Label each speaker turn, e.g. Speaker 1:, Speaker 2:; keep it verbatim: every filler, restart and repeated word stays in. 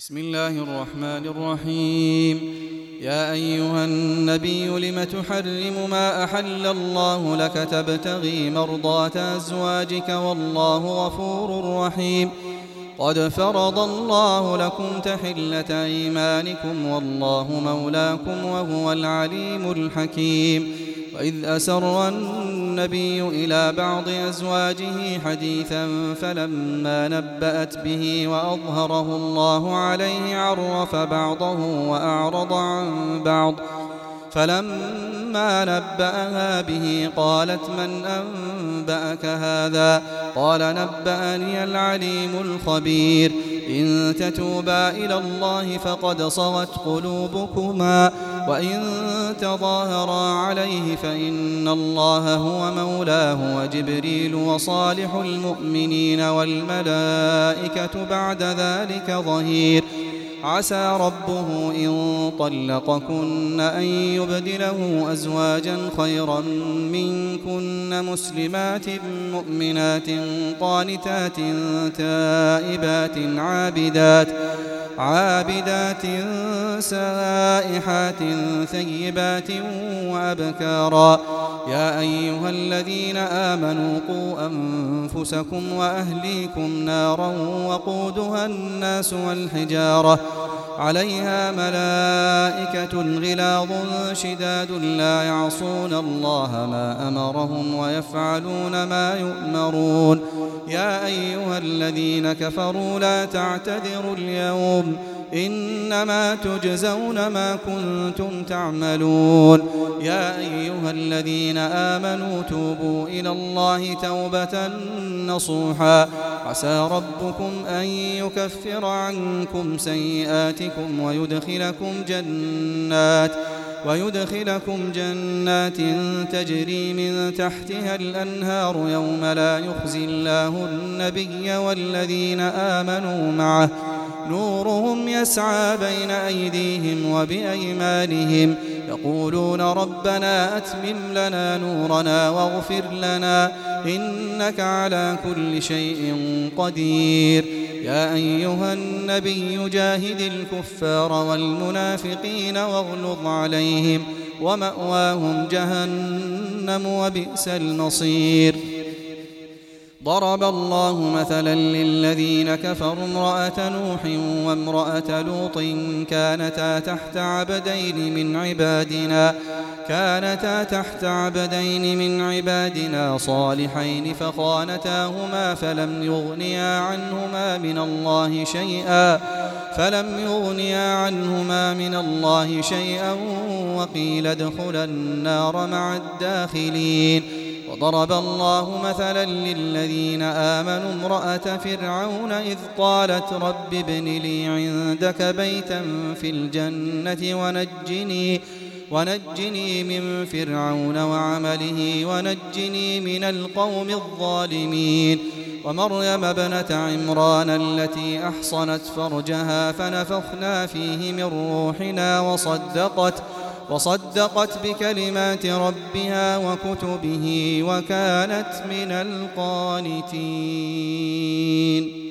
Speaker 1: بسم الله الرحمن الرحيم. يا أيها النبي لم تحرم ما أحل الله لك تبتغي مرضات أزواجك والله غفور رحيم. قد فرض الله لكم تحلة أيمانكم والله مولاكم وهو العليم الحكيم. وإذ أسر النبي إلى بعض أزواجه حديثا فلما نبأت به وأظهره الله عليه عرف بعضه وأعرض عن بعض فلما نبأها به قالت من أنبأك هذا؟ قال نبأني العليم الخبير. إن تتوبا إلى الله فقد صغت قلوبكما وإن تظاهرا عليه فإن الله هو مولاه وجبريل وصالح المؤمنين والملائكة بعد ذلك ظهير. عسى ربه إن طلقكن أن يبدله أزواجا خيرا منكن مسلمات مؤمنات قانتات تائبات عابدات عابدات سائحات ثيبات وأبكارا. يا أيها الذين آمنوا قوا أنفسكم وأهليكم نارا وقودها الناس والحجارة عليها ملائكة غلاظ شداد لا يعصون الله ما أمرهم ويفعلون ما يؤمرون. يا أيها الذين كفروا لا تعتذروا اليوم إنما تجزون ما كنتم تعملون. يا أيها الذين آمنوا توبوا إلى الله توبة نصوحا عسى ربكم أن يكفر عنكم سيئاتكم ويدخلكم جنات ويدخلكم جنات تجري من تحتها الأنهار يوم لا يخزي الله النبي والذين آمنوا معه نورهم يسعى بين أيديهم وبأيمانهم يقولون ربنا أتمم لنا نورنا واغفر لنا إنك على كل شيء قدير. يا أيها النبي جاهد الكفار والمنافقين واغلظ عليهم ومأواهم جهنم وبئس المصير. ضرب الله مثلا للذين كفروا امرأة نوح وامرأة لوط كانتا تحت عبدين من عبادنا كانتا تحت عبدين من عبادنا صالحين فخانتاهما فلم يغنيا عنهما من الله شيئا فلم يغنيا عنهما من الله شيئا وقيل ادخلا النار مع الداخلين. وضرب الله مثلا للذين آمنوا امرأة فرعون إذ قالت رب ابن لي عندك بيتا في الجنة ونجني ونجني من فرعون وعمله ونجني من القوم الظالمين. ومريم ابنة عمران التي أحصنت فرجها فنفخنا فيه من روحنا وصدقت وصدقت بكلمات ربها وكتبه وكانت من القانتين.